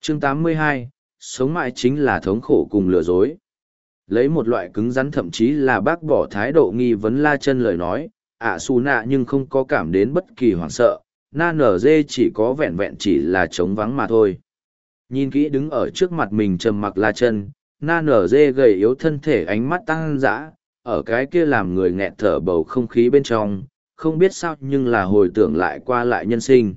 Chương 82, sống mãi chính là thống khổ cùng lừa dối. Lấy một loại cứng rắn thậm chí là bác bỏ thái độ nghi vấn La Chân lời nói, Su nạ nhưng không có cảm đến bất kỳ hoảng sợ, na nở dê chỉ có vẹn vẹn chỉ là trống vắng mà thôi. Nhìn kỹ đứng ở trước mặt mình trầm mặc La Chân, na nở dê gầy yếu thân thể ánh mắt tăng dã, ở cái kia làm người nghẹt thở bầu không khí bên trong, không biết sao nhưng là hồi tưởng lại qua lại nhân sinh.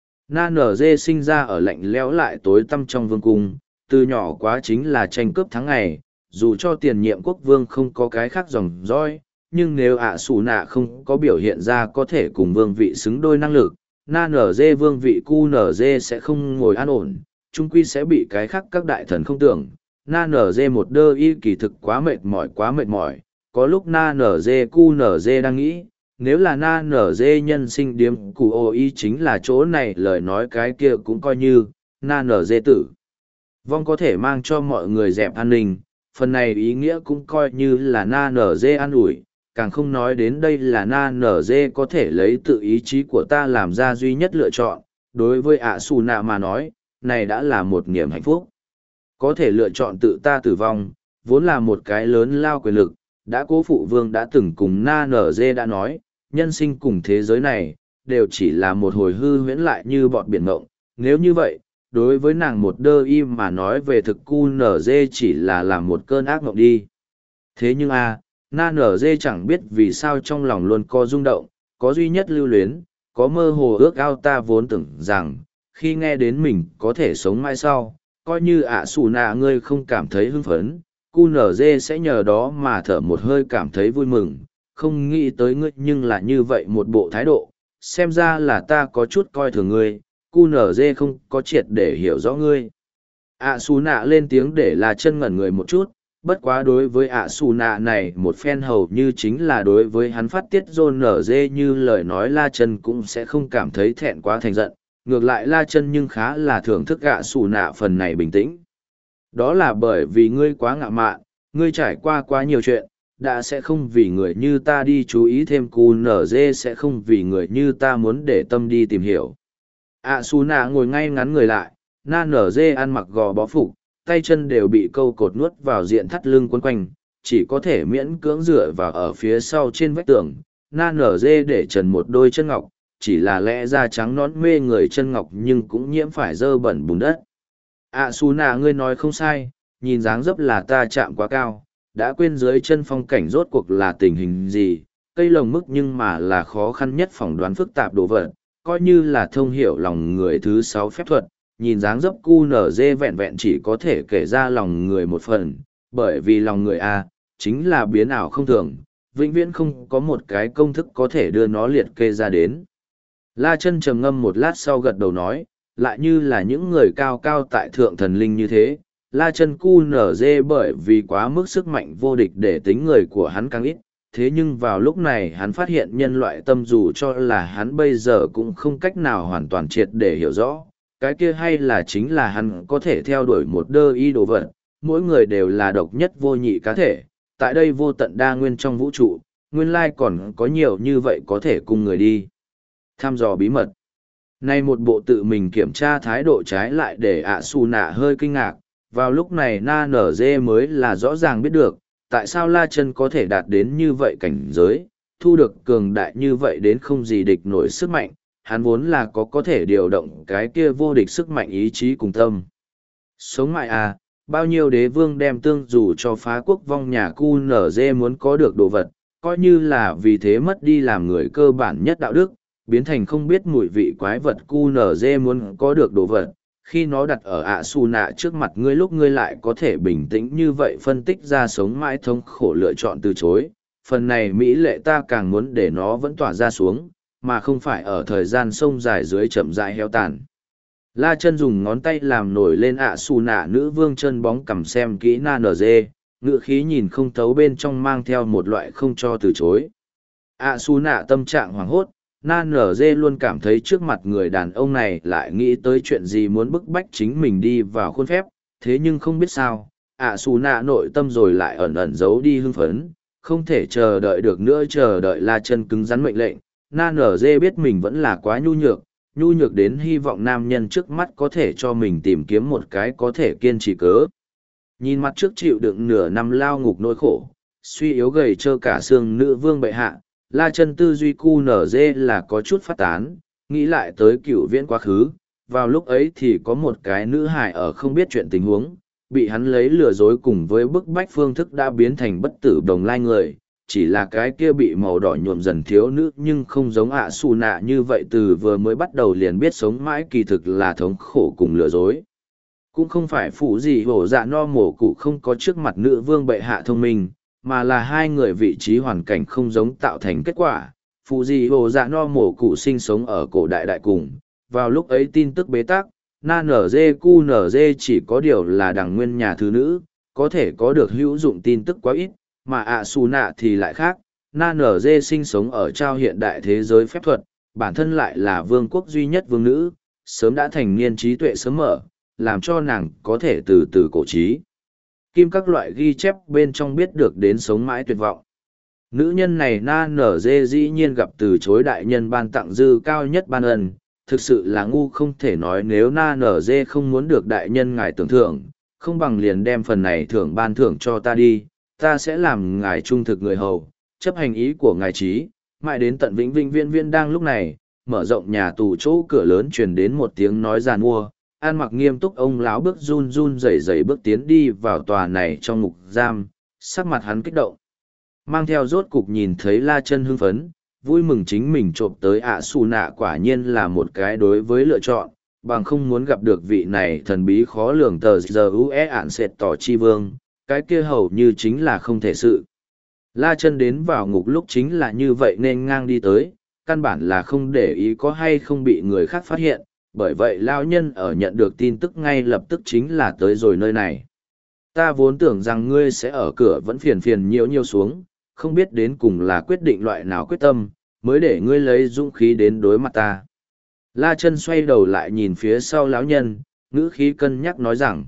Na nở dê sinh ra ở lạnh lẽo lại tối tăm trong vương cung, từ nhỏ quá chính là tranh cướp tháng ngày, dù cho tiền nhiệm quốc vương không có cái khác dòng dõi, nhưng nếu Su nạ không có biểu hiện ra có thể cùng vương vị xứng đôi năng lực, na nở dê vương vị cu nở dê sẽ không ngồi an ổn, chung quy sẽ bị cái khác các đại thần không tưởng. Na nở dê một đơ y kỳ thực quá mệt mỏi, có lúc na nở dê cu nở dê đang nghĩ, nếu là na nở dê nhân sinh điếm cụ ô y chính là chỗ này lời nói cái kia cũng coi như, na nở dê tử vong có thể mang cho mọi người dẹp an ninh, phần này ý nghĩa cũng coi như là na nở dê an ủi, càng không nói đến đây là na nở dê có thể lấy tự ý chí của ta làm ra duy nhất lựa chọn, đối với Su nạ mà nói, này đã là một niềm hạnh phúc. Có thể lựa chọn tự ta tử vong, vốn là một cái lớn lao quyền lực, đã cố phụ vương đã từng cùng na nở dê đã nói, nhân sinh cùng thế giới này, đều chỉ là một hồi hư huyễn lại như bọt biển ngộng, nếu như vậy, đối với nàng một đơ im mà nói về thực cu nở dê chỉ là làm một cơn ác mộng đi. Thế nhưng na nở dê chẳng biết vì sao trong lòng luôn có rung động, có duy nhất lưu luyến, có mơ hồ ước ao ta vốn tưởng rằng, khi nghe đến mình có thể sống mãi sau, coi như Su nạ ngươi không cảm thấy hưng phấn, cu nở dê sẽ nhờ đó mà thở một hơi cảm thấy vui mừng, không nghĩ tới ngươi nhưng là như vậy một bộ thái độ, xem ra là ta có chút coi thường ngươi, cu nở dê không có triệt để hiểu rõ ngươi. Su nạ lên tiếng để La Chân ngẩn người một chút, bất quá đối với Su nạ này một phen hầu như chính là đối với hắn phát tiết rôn nở dê như lời nói La Chân cũng sẽ không cảm thấy thẹn quá thành giận, ngược lại La Chân nhưng khá là thưởng thức Su nạ phần này bình tĩnh. Đó là bởi vì ngươi quá ngạo mạn, ngươi trải qua quá nhiều chuyện, đã sẽ không vì người như ta đi chú ý thêm cu nở dê sẽ không vì người như ta muốn để tâm đi tìm hiểu. Su nạ ngồi ngay ngắn người lại, na nở dê ăn mặc gò bó phục, tay chân đều bị câu cột nuốt vào diện thắt lưng quấn quanh, chỉ có thể miễn cưỡng dựa vào ở phía sau trên vách tường. Na nở dê để trần một đôi chân ngọc, chỉ là lẽ da trắng nón mê người chân ngọc nhưng cũng nhiễm phải dơ bẩn bùn đất. Su nạ ngươi nói không sai, nhìn dáng dấp là ta chạm quá cao, đã quên dưới chân phong cảnh rốt cuộc là tình hình gì, cây lồng mức nhưng mà là khó khăn nhất phỏng đoán phức tạp đồ vật, coi như là thông hiểu lòng người thứ 6 phép thuật, nhìn dáng dấp cu nở dê vẹn vẹn chỉ có thể kể ra lòng người một phần, bởi vì lòng người chính là biến ảo không thường, vĩnh viễn không có một cái công thức có thể đưa nó liệt kê ra đến. La Chân trầm ngâm một lát sau gật đầu nói, lại như là những người cao cao tại thượng thần linh như thế, La Chân cu nở dê bởi vì quá mức sức mạnh vô địch để tính người của hắn càng ít, thế nhưng vào lúc này hắn phát hiện nhân loại tâm dù cho là hắn bây giờ cũng không cách nào hoàn toàn triệt để hiểu rõ, cái kia hay là chính là hắn có thể theo đuổi một đơ y đồ vật, mỗi người đều là độc nhất vô nhị cá thể, tại đây vô tận đa nguyên trong vũ trụ, nguyên lai còn có nhiều như vậy có thể cùng người đi thăm dò bí mật. Nay một bộ tự mình kiểm tra thái độ trái lại để Su nạ hơi kinh ngạc, vào lúc này na nở dê mới là rõ ràng biết được, tại sao La Chân có thể đạt đến như vậy cảnh giới, thu được cường đại như vậy đến không gì địch nổi sức mạnh, hắn vốn là có thể điều động cái kia vô địch sức mạnh ý chí cùng tâm. Sống mãi bao nhiêu đế vương đem tương dù cho phá quốc vong nhà cu nở dê muốn có được đồ vật, coi như là vì thế mất đi làm người cơ bản nhất đạo đức, biến thành không biết mùi vị quái vật cu nở dê muốn có được đồ vật. Khi nó đặt ở Su nạ trước mặt ngươi lúc ngươi lại có thể bình tĩnh như vậy phân tích ra sống mãi thống khổ lựa chọn từ chối, phần này mỹ lệ ta càng muốn để nó vẫn tỏa ra xuống, mà không phải ở thời gian sông dài dưới chậm rãi heo tàn. La Chân dùng ngón tay làm nổi lên Su nạ nữ vương chân bóng cầm xem kỹ na nở dê, ngữ khí nhìn không thấu bên trong mang theo một loại không cho từ chối. Su nạ tâm trạng hoảng hốt, na nở dê luôn cảm thấy trước mặt người đàn ông này lại nghĩ tới chuyện gì muốn bức bách chính mình đi vào khuôn phép, thế nhưng không biết sao, Su nạ nội tâm rồi lại ẩn ẩn giấu đi hưng phấn, không thể chờ đợi được nữa chờ đợi La Chân cứng rắn mệnh lệnh. Na nở dê biết mình vẫn là quá nhu nhược, nhu nhược đến hy vọng nam nhân trước mắt có thể cho mình tìm kiếm một cái có thể kiên trì cớ. Nhìn mặt trước chịu đựng nửa năm lao ngục nỗi khổ, suy yếu gầy trơ cả xương nữ vương bệ hạ, La Chân tư duy cu nở dê là có chút phát tán, nghĩ lại tới cựu viễn quá khứ, vào lúc ấy thì có một cái nữ hài ở không biết chuyện tình huống, bị hắn lấy lừa dối cùng với bức bách phương thức đã biến thành bất tử đồng lai người, chỉ là cái kia bị màu đỏ nhuộm dần thiếu nữ nhưng không giống ạ xù nạ như vậy từ vừa mới bắt đầu liền biết sống mãi kỳ thực là thống khổ cùng lừa dối. Cũng không phải phụ gì hổ dạ no mổ cụ không có trước mặt nữ vương bệ hạ thông minh, mà là hai người vị trí hoàn cảnh không giống tạo thành kết quả. Phụ gì hổ dạ no mổ cụ sinh sống ở cổ đại đại cùng, vào lúc ấy tin tức bế tắc, na nở dê cu nở dê chỉ có điều là đằng nguyên nhà thứ nữ, có thể có được hữu dụng tin tức quá ít, mà ạ xù nạ thì lại khác. Na nở dê sinh sống ở trao hiện đại thế giới phép thuật, bản thân lại là vương quốc duy nhất vương nữ, sớm đã thành niên trí tuệ sớm mở, làm cho nàng có thể từ từ cổ trí kim các loại ghi chép bên trong biết được đến sống mãi tuyệt vọng. Nữ nhân này na nở dê dĩ nhiên gặp từ chối đại nhân ban tặng dư cao nhất ban ân, thực sự là ngu không thể nói nếu na nở dê không muốn được đại nhân ngài tưởng thưởng, không bằng liền đem phần này thưởng ban thưởng cho ta đi, ta sẽ làm ngài trung thực người hầu, chấp hành ý của ngài trí, mãi đến tận vĩnh vĩnh viên viên đang lúc này, mở rộng nhà tù chỗ cửa lớn truyền đến một tiếng nói giàn mua, an mặc nghiêm túc ông lão bước run run rẩy rẩy bước tiến đi vào tòa này trong ngục giam, sắc mặt hắn kích động. Mang theo rốt cục nhìn thấy La Chân hưng phấn, vui mừng chính mình trộm tới ạ xù nạ quả nhiên là một cái đối với lựa chọn, bằng không muốn gặp được vị này thần bí khó lường tờ giờ ue ạn sệt tỏ chi vương, cái kia hầu như chính là không thể sự. La Chân đến vào ngục lúc chính là như vậy nên ngang đi tới, căn bản là không để ý có hay không bị người khác phát hiện, bởi vậy lão nhân ở nhận được tin tức ngay lập tức chính là tới rồi nơi này. Ta vốn tưởng rằng ngươi sẽ ở cửa vẫn phiền phiền nhiều xuống, không biết đến cùng là quyết định loại nào quyết tâm, mới để ngươi lấy dũng khí đến đối mặt ta. La Chân xoay đầu lại nhìn phía sau lão nhân, ngữ khí cân nhắc nói rằng,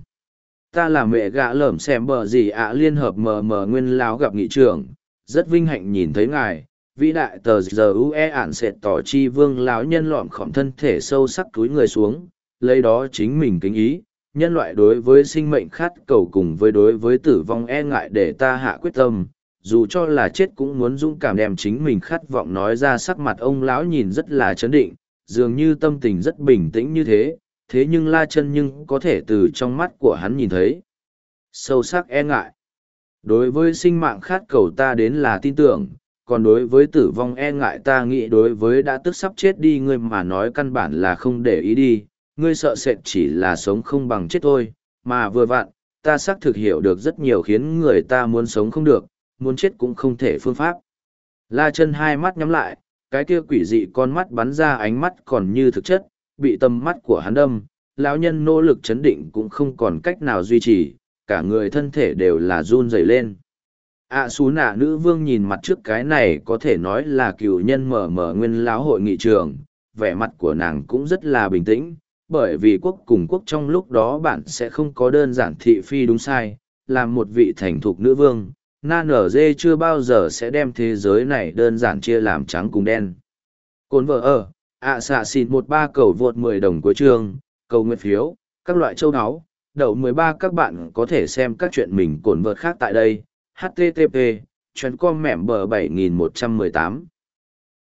ta là mẹ gã lởm xem bờ gì ạ liên hợp mờ mờ nguyên lão gặp nghị trưởng, rất vinh hạnh nhìn thấy ngài. Vĩ đại tờ giờ ue ản sệt tỏ chi vương lão nhân lọm khỏm thân thể sâu sắc túi người xuống, lấy đó chính mình kính ý, nhân loại đối với sinh mệnh khát cầu cùng với đối với tử vong e ngại để ta hạ quyết tâm, dù cho là chết cũng muốn dũng cảm đem chính mình khát vọng nói ra. Sắc mặt ông lão nhìn rất là chấn định, dường như tâm tình rất bình tĩnh như thế, thế nhưng La Chân nhưng có thể từ trong mắt của hắn nhìn thấy sâu sắc e ngại. Đối với sinh mạng khát cầu ta đến là tin tưởng, còn đối với tử vong e ngại ta nghĩ đối với đã tức sắp chết đi ngươi mà nói căn bản là không để ý đi, ngươi sợ sệt chỉ là sống không bằng chết thôi, mà vừa vặn, ta xác thực hiểu được rất nhiều khiến người ta muốn sống không được, muốn chết cũng không thể phương pháp. La Chân hai mắt nhắm lại, cái kia quỷ dị con mắt bắn ra ánh mắt còn như thực chất, bị tầm mắt của hắn đâm, lão nhân nỗ lực chấn định cũng không còn cách nào duy trì, cả người thân thể đều là run rẩy lên. Xú nạ nữ vương nhìn mặt trước cái này có thể nói là cựu nhân mở mở nguyên lão hội nghị trường, vẻ mặt của nàng cũng rất là bình tĩnh, bởi vì quốc cùng quốc trong lúc đó bạn sẽ không có đơn giản thị phi đúng sai, làm một vị thành thục nữ vương, na nở dê chưa bao giờ sẽ đem thế giới này đơn giản chia làm trắng cùng đen. Cồn vợ ở, xạ xịn 13 cầu vượt 10 đồng cuối chương, cầu nguyện phiếu, các loại châu áo, đậu 13 các bạn có thể xem các chuyện mình cồn vợt khác tại đây. http chuyện com mẻm bờ 7118